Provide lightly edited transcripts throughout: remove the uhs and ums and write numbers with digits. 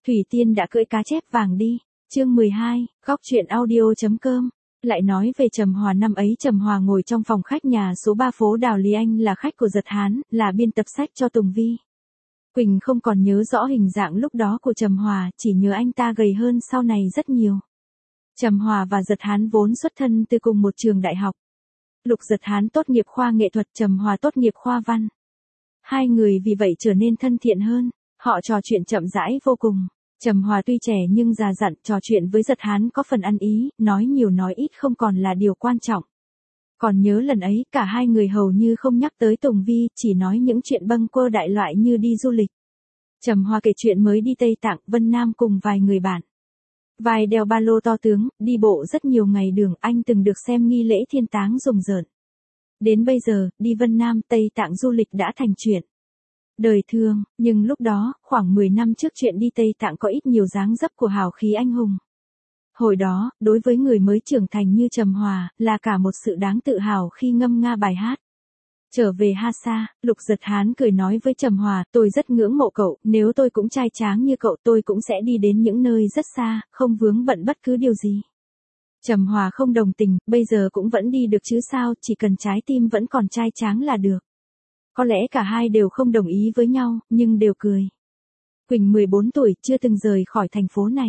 Thủy Tiên đã cưỡi cá chép vàng đi. Chương 12, góc truyện audio.com. Lại nói về Trầm Hòa, năm ấy Trầm Hòa ngồi trong phòng khách nhà số 3 phố Đào Lý Anh, là khách của Giật Hán, là biên tập sách cho Tùng Vi. Quỳnh không còn nhớ rõ hình dạng lúc đó của Trầm Hòa, chỉ nhớ anh ta gầy hơn sau này rất nhiều. Trầm Hòa và Giật Hán vốn xuất thân từ cùng một trường đại học. Lục Giật Hán tốt nghiệp khoa nghệ thuật, Trầm Hòa tốt nghiệp khoa văn. Hai người vì vậy trở nên thân thiện hơn, họ trò chuyện chậm rãi vô cùng. Trầm Hòa tuy trẻ nhưng già dặn, trò chuyện với Giật Hán có phần ăn ý, nói nhiều nói ít không còn là điều quan trọng. Còn nhớ lần ấy, cả hai người hầu như không nhắc tới Tùng Vi, chỉ nói những chuyện bâng quơ đại loại như đi du lịch. Trầm Hòa kể chuyện mới đi Tây Tạng, Vân Nam cùng vài người bạn. Vài đeo ba lô to tướng, đi bộ rất nhiều ngày đường, anh từng được xem nghi lễ thiên táng rùng rợn. Đến bây giờ, đi Vân Nam, Tây Tạng du lịch đã thành chuyện đời thường, nhưng lúc đó, khoảng 10 năm trước, chuyện đi Tây Tạng có ít nhiều dáng dấp của hào khí anh hùng. Hồi đó, đối với người mới trưởng thành như Trầm Hòa, là cả một sự đáng tự hào khi ngâm nga bài hát. Trở về Hasa, Lục Giật Hán cười nói với Trầm Hòa, tôi rất ngưỡng mộ cậu, nếu tôi cũng trai tráng như cậu tôi cũng sẽ đi đến những nơi rất xa, không vướng bận bất cứ điều gì. Trầm Hòa không đồng tình, bây giờ cũng vẫn đi được chứ sao, chỉ cần trái tim vẫn còn trai tráng là được. Có lẽ cả hai đều không đồng ý với nhau, nhưng đều cười. Quỳnh 14 tuổi, chưa từng rời khỏi thành phố này.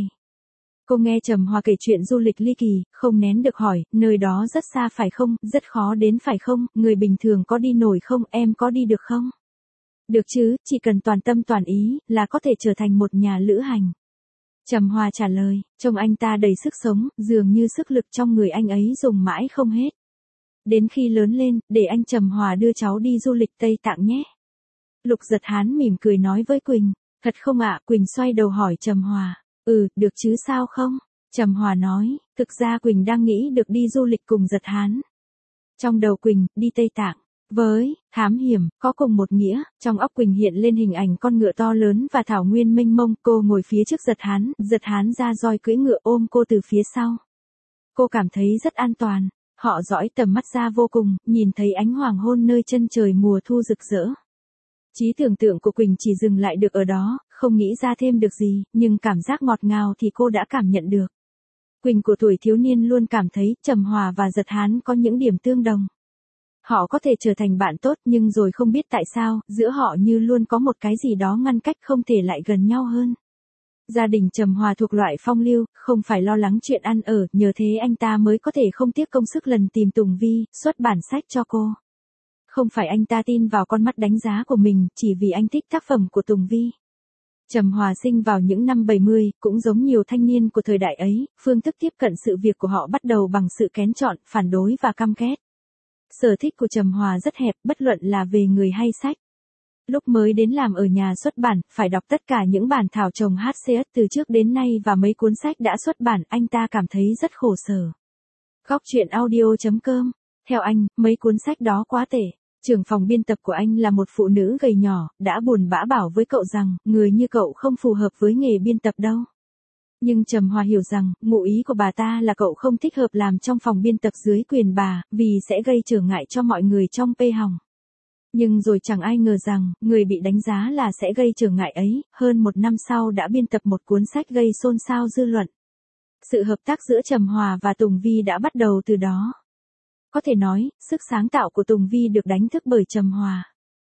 Cô nghe Trầm Hòa kể chuyện du lịch ly kỳ, không nén được hỏi, nơi đó rất xa phải không, rất khó đến phải không, người bình thường có đi nổi không, em có đi được không? Được chứ, chỉ cần toàn tâm toàn ý, là có thể trở thành một nhà lữ hành. Trầm Hòa trả lời, trông anh ta đầy sức sống, dường như sức lực trong người anh ấy dùng mãi không hết. Đến khi lớn lên, để anh Trầm Hòa đưa cháu đi du lịch Tây Tạng nhé. Lục Giật Hán mỉm cười nói với Quỳnh, thật không ạ? Quỳnh xoay đầu hỏi Trầm Hòa, được chứ sao không? Trầm Hòa nói, thực ra Quỳnh đang nghĩ được đi du lịch cùng Giật Hán. Trong đầu Quỳnh, đi Tây Tạng với thám hiểm có cùng một nghĩa, trong óc Quỳnh hiện lên hình ảnh con ngựa to lớn và thảo nguyên mênh mông, cô ngồi phía trước Giật Hán ra roi cưỡi ngựa ôm cô từ phía sau. Cô cảm thấy rất an toàn, họ dõi tầm mắt ra vô cùng, nhìn thấy ánh hoàng hôn nơi chân trời mùa thu rực rỡ. Trí tưởng tượng của Quỳnh chỉ dừng lại được ở đó, không nghĩ ra thêm được gì, nhưng cảm giác ngọt ngào thì cô đã cảm nhận được. Quỳnh của tuổi thiếu niên luôn cảm thấy Trầm Hòa và Giật Hán có những điểm tương đồng. Họ có thể trở thành bạn tốt, nhưng rồi không biết tại sao, giữa họ như luôn có một cái gì đó ngăn cách không thể lại gần nhau hơn. Gia đình Trầm Hòa thuộc loại phong lưu, không phải lo lắng chuyện ăn ở, nhờ thế anh ta mới có thể không tiếc công sức lần tìm Tùng Vi, xuất bản sách cho cô. Không phải anh ta tin vào con mắt đánh giá của mình, chỉ vì anh thích tác phẩm của Tùng Vi. Trầm Hòa sinh vào những năm 70, cũng giống nhiều thanh niên của thời đại ấy, phương thức tiếp cận sự việc của họ bắt đầu bằng sự kén chọn, phản đối và căm ghét. Sở thích của Trầm Hòa rất hẹp, bất luận là về người hay sách. Lúc mới đến làm ở nhà xuất bản, phải đọc tất cả những bản thảo chồng HCS từ trước đến nay và mấy cuốn sách đã xuất bản, anh ta cảm thấy rất khổ sở. Góc truyện audio.com. Theo anh, mấy cuốn sách đó quá tệ. Trưởng phòng biên tập của anh là một phụ nữ gầy nhỏ, đã buồn bã bảo với cậu rằng, người như cậu không phù hợp với nghề biên tập đâu. Nhưng Trầm Hòa hiểu rằng, ngụ ý của bà ta là cậu không thích hợp làm trong phòng biên tập dưới quyền bà, vì sẽ gây trở ngại cho mọi người trong pê hòng. Nhưng rồi chẳng ai ngờ rằng, người bị đánh giá là sẽ gây trở ngại ấy, hơn một năm sau đã biên tập một cuốn sách gây xôn xao dư luận. Sự hợp tác giữa Trầm Hòa và Tùng Vi đã bắt đầu từ đó. Có thể nói, sức sáng tạo của Tùng Vi được đánh thức bởi Trầm Hòa.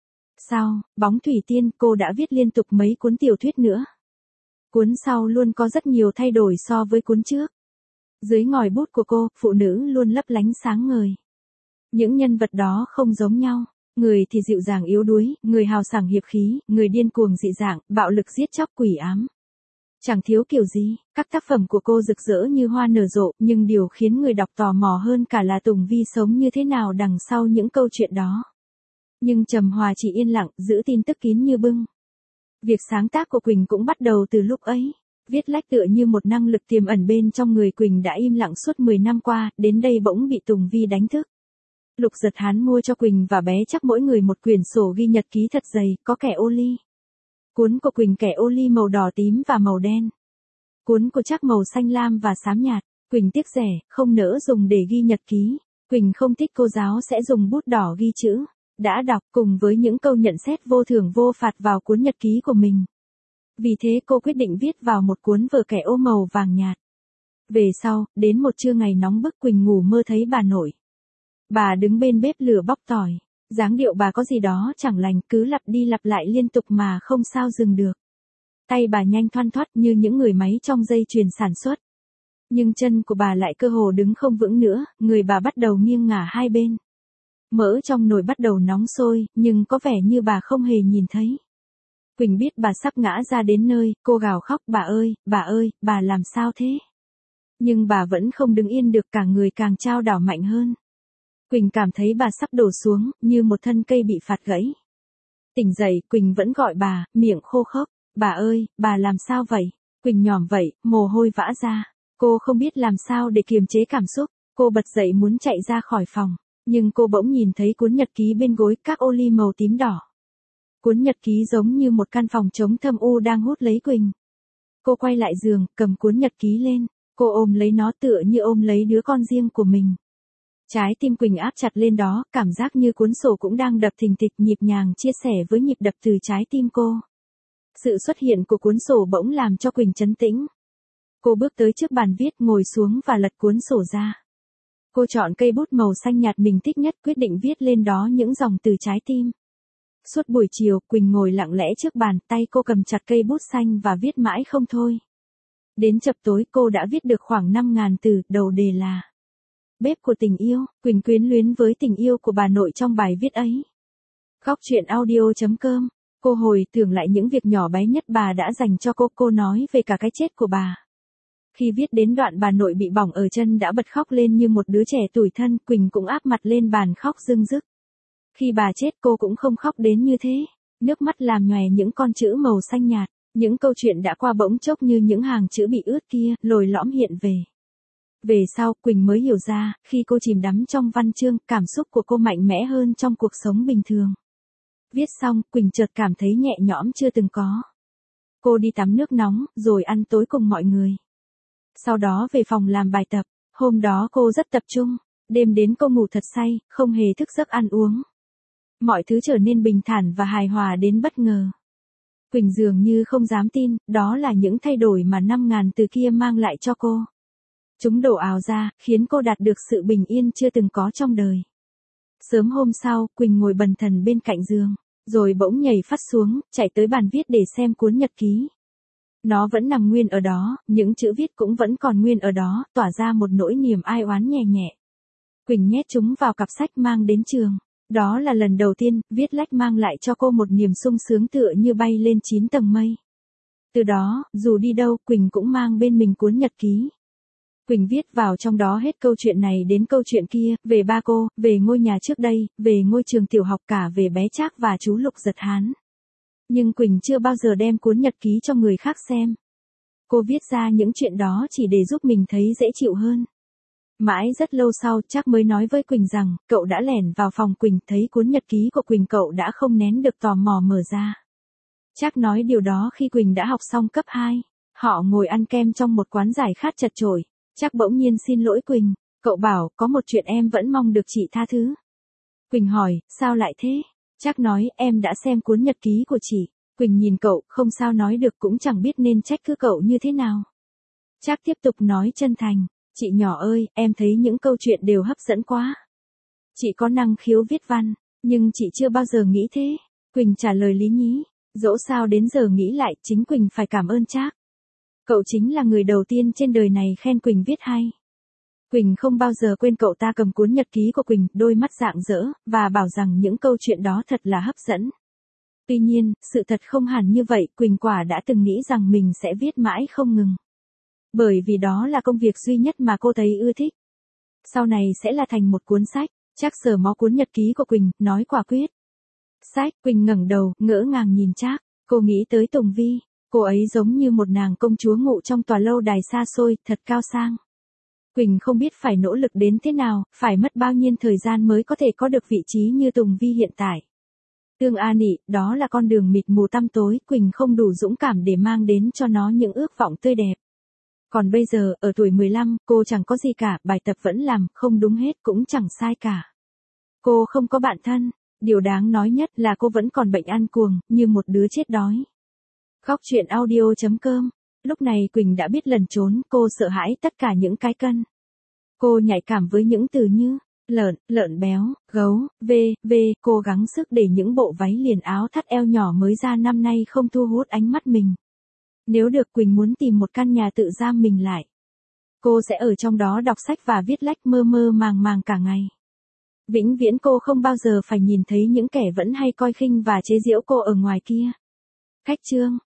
Sau Bóng Thủy Tiên, cô đã viết liên tục mấy cuốn tiểu thuyết nữa. Cuốn sau luôn có rất nhiều thay đổi so với cuốn trước. Dưới ngòi bút của cô, phụ nữ luôn lấp lánh sáng ngời. Những nhân vật đó không giống nhau. Người thì dịu dàng yếu đuối, người hào sảng hiệp khí, người điên cuồng dị dạng, bạo lực giết chóc quỷ ám. Chẳng thiếu kiểu gì, các tác phẩm của cô rực rỡ như hoa nở rộ, nhưng điều khiến người đọc tò mò hơn cả là Tùng Vi sống như thế nào đằng sau những câu chuyện đó. Nhưng Trầm Hòa chỉ yên lặng, giữ tin tức kín như bưng. Việc sáng tác của Quỳnh cũng bắt đầu từ lúc ấy. Viết lách tựa như một năng lực tiềm ẩn bên trong người Quỳnh đã im lặng suốt 10 năm qua, đến đây bỗng bị Tùng Vi đánh thức. Lục Giật Hán mua cho Quỳnh và bé Chắc mỗi người một quyển sổ ghi nhật ký thật dày, có kẻ ô ly. Cuốn của Quỳnh kẻ ô ly màu đỏ tím và màu đen. Cuốn của Chắc màu xanh lam và xám nhạt. Quỳnh tiếc rẻ, không nỡ dùng để ghi nhật ký. Quỳnh không thích cô giáo sẽ dùng bút đỏ ghi chữ. Đã đọc cùng với những câu nhận xét vô thưởng vô phạt vào cuốn nhật ký của mình. Vì thế cô quyết định viết vào một cuốn vở kẻ ô màu vàng nhạt. Về sau, đến một trưa ngày nóng bức Quỳnh ngủ mơ thấy bà nội. Bà đứng bên bếp lửa bóc tỏi. Dáng điệu bà có gì đó chẳng lành, cứ lặp đi lặp lại liên tục mà không sao dừng được. Tay bà nhanh thoăn thoắt như những người máy trong dây chuyền sản xuất. Nhưng chân của bà lại cơ hồ đứng không vững nữa, người bà bắt đầu nghiêng ngả hai bên. Mỡ trong nồi bắt đầu nóng sôi, nhưng có vẻ như bà không hề nhìn thấy. Quỳnh biết bà sắp ngã ra đến nơi, cô gào khóc, bà ơi, bà làm sao thế? Nhưng bà vẫn không đứng yên được, cả người càng chao đảo mạnh hơn. Quỳnh cảm thấy bà sắp đổ xuống, như một thân cây bị phạt gãy. Tỉnh dậy, Quỳnh vẫn gọi bà, miệng khô khốc, bà ơi, bà làm sao vậy? Quỳnh nhỏm vậy, mồ hôi vã ra. Cô không biết làm sao để kiềm chế cảm xúc, cô bật dậy muốn chạy ra khỏi phòng. Nhưng cô bỗng nhìn thấy cuốn nhật ký bên gối, các ô ly màu tím đỏ. Cuốn nhật ký giống như một căn phòng trống thâm u đang hút lấy Quỳnh. Cô quay lại giường, cầm cuốn nhật ký lên, cô ôm lấy nó tựa như ôm lấy đứa con riêng của mình. Trái tim Quỳnh áp chặt lên đó, cảm giác như cuốn sổ cũng đang đập thình thịch nhịp nhàng chia sẻ với nhịp đập từ trái tim cô. Sự xuất hiện của cuốn sổ bỗng làm cho Quỳnh trấn tĩnh. Cô bước tới trước bàn viết, ngồi xuống và lật cuốn sổ ra. Cô chọn cây bút màu xanh nhạt mình thích nhất, quyết định viết lên đó những dòng từ trái tim. Suốt buổi chiều, Quỳnh ngồi lặng lẽ trước bàn, tay cô cầm chặt cây bút xanh và viết mãi không thôi. Đến chập tối cô đã viết được khoảng 5.000 từ, đầu đề là Bếp của tình yêu. Quỳnh quyến luyến với tình yêu của bà nội trong bài viết ấy. Góc chuyện audio.com. Cô hồi tưởng lại những việc nhỏ bé nhất bà đã dành cho cô nói về cả cái chết của bà. Khi viết đến đoạn bà nội bị bỏng ở chân đã bật khóc lên như một đứa trẻ tủi thân, Quỳnh cũng áp mặt lên bàn khóc rưng rức. Khi bà chết cô cũng không khóc đến như thế, nước mắt làm nhòe những con chữ màu xanh nhạt, những câu chuyện đã qua bỗng chốc như những hàng chữ bị ướt kia, lồi lõm hiện về. Về sau, Quỳnh mới hiểu ra, khi cô chìm đắm trong văn chương, cảm xúc của cô mạnh mẽ hơn trong cuộc sống bình thường. Viết xong, Quỳnh chợt cảm thấy nhẹ nhõm chưa từng có. Cô đi tắm nước nóng, rồi ăn tối cùng mọi người. Sau đó về phòng làm bài tập, hôm đó cô rất tập trung, đêm đến cô ngủ thật say, không hề thức giấc ăn uống. Mọi thứ trở nên bình thản và hài hòa đến bất ngờ. Quỳnh dường như không dám tin, đó là những thay đổi mà 5.000 từ kia mang lại cho cô. Chúng đổ ào ra, khiến cô đạt được sự bình yên chưa từng có trong đời. Sớm hôm sau, Quỳnh ngồi bần thần bên cạnh giường, rồi bỗng nhảy phắt xuống, chạy tới bàn viết để xem cuốn nhật ký. Nó vẫn nằm nguyên ở đó, những chữ viết cũng vẫn còn nguyên ở đó, tỏa ra một nỗi niềm ai oán nhẹ nhẹ. Quỳnh nhét chúng vào cặp sách mang đến trường. Đó là lần đầu tiên, viết lách mang lại cho cô một niềm sung sướng tựa như bay lên 9 tầng mây. Từ đó, dù đi đâu, Quỳnh cũng mang bên mình cuốn nhật ký. Quỳnh viết vào trong đó hết câu chuyện này đến câu chuyện kia, về ba cô, về ngôi nhà trước đây, về ngôi trường tiểu học, cả về bé Trác và chú Lục Giật Hán. Nhưng Quỳnh chưa bao giờ đem cuốn nhật ký cho người khác xem. Cô viết ra những chuyện đó chỉ để giúp mình thấy dễ chịu hơn. Mãi rất lâu sau, Trác mới nói với Quỳnh rằng, cậu đã lẻn vào phòng Quỳnh, thấy cuốn nhật ký của Quỳnh, cậu đã không nén được tò mò mở ra. Trác nói điều đó khi Quỳnh đã học xong cấp 2. Họ ngồi ăn kem trong một quán giải khát chật chội. Trác bỗng nhiên xin lỗi Quỳnh, cậu bảo, có một chuyện em vẫn mong được chị tha thứ. Quỳnh hỏi, sao lại thế? Trác nói, em đã xem cuốn nhật ký của chị. Quỳnh nhìn cậu, không sao nói được, cũng chẳng biết nên trách cứ cậu như thế nào. Trác tiếp tục nói chân thành, chị nhỏ ơi, em thấy những câu chuyện đều hấp dẫn quá. Chị có năng khiếu viết văn, nhưng chị chưa bao giờ nghĩ thế. Quỳnh trả lời lý nhí, dẫu sao đến giờ nghĩ lại, chính Quỳnh phải cảm ơn Trác. Cậu chính là người đầu tiên trên đời này khen Quỳnh viết hay. Quỳnh không bao giờ quên cậu ta cầm cuốn nhật ký của Quỳnh, đôi mắt rạng rỡ, và bảo rằng những câu chuyện đó thật là hấp dẫn. Tuy nhiên, sự thật không hẳn như vậy, Quỳnh quả đã từng nghĩ rằng mình sẽ viết mãi không ngừng. Bởi vì đó là công việc duy nhất mà cô thấy ưa thích. Sau này sẽ là thành một cuốn sách. Trác sờ mó cuốn nhật ký của Quỳnh, nói quả quyết. Sách. Quỳnh ngẩng đầu, ngỡ ngàng nhìn Trác. Cô nghĩ tới Tùng Vi. Cô ấy giống như một nàng công chúa ngụ trong tòa lâu đài xa xôi, thật cao sang. Quỳnh không biết phải nỗ lực đến thế nào, phải mất bao nhiêu thời gian mới có thể có được vị trí như Tùng Vi hiện tại. Tương A Nị, đó là con đường mịt mù tăm tối, Quỳnh không đủ dũng cảm để mang đến cho nó những ước vọng tươi đẹp. Còn bây giờ, ở tuổi 15, cô chẳng có gì cả, bài tập vẫn làm, không đúng hết cũng chẳng sai cả. Cô không có bạn thân, điều đáng nói nhất là cô vẫn còn bệnh ăn cuồng, như một đứa chết đói. Góc chuyện audio.com. Lúc này Quỳnh đã biết lẩn trốn, cô sợ hãi tất cả những cái cân. Cô nhạy cảm với những từ như lợn, lợn béo, gấu, cố gắng sức để những bộ váy liền áo thắt eo nhỏ mới ra năm nay không thu hút ánh mắt mình. Nếu được, Quỳnh muốn tìm một căn nhà tự giam mình lại. Cô sẽ ở trong đó đọc sách và viết lách mơ mơ màng màng cả ngày. Vĩnh viễn cô không bao giờ phải nhìn thấy những kẻ vẫn hay coi khinh và chế giễu cô ở ngoài kia. Khách chương.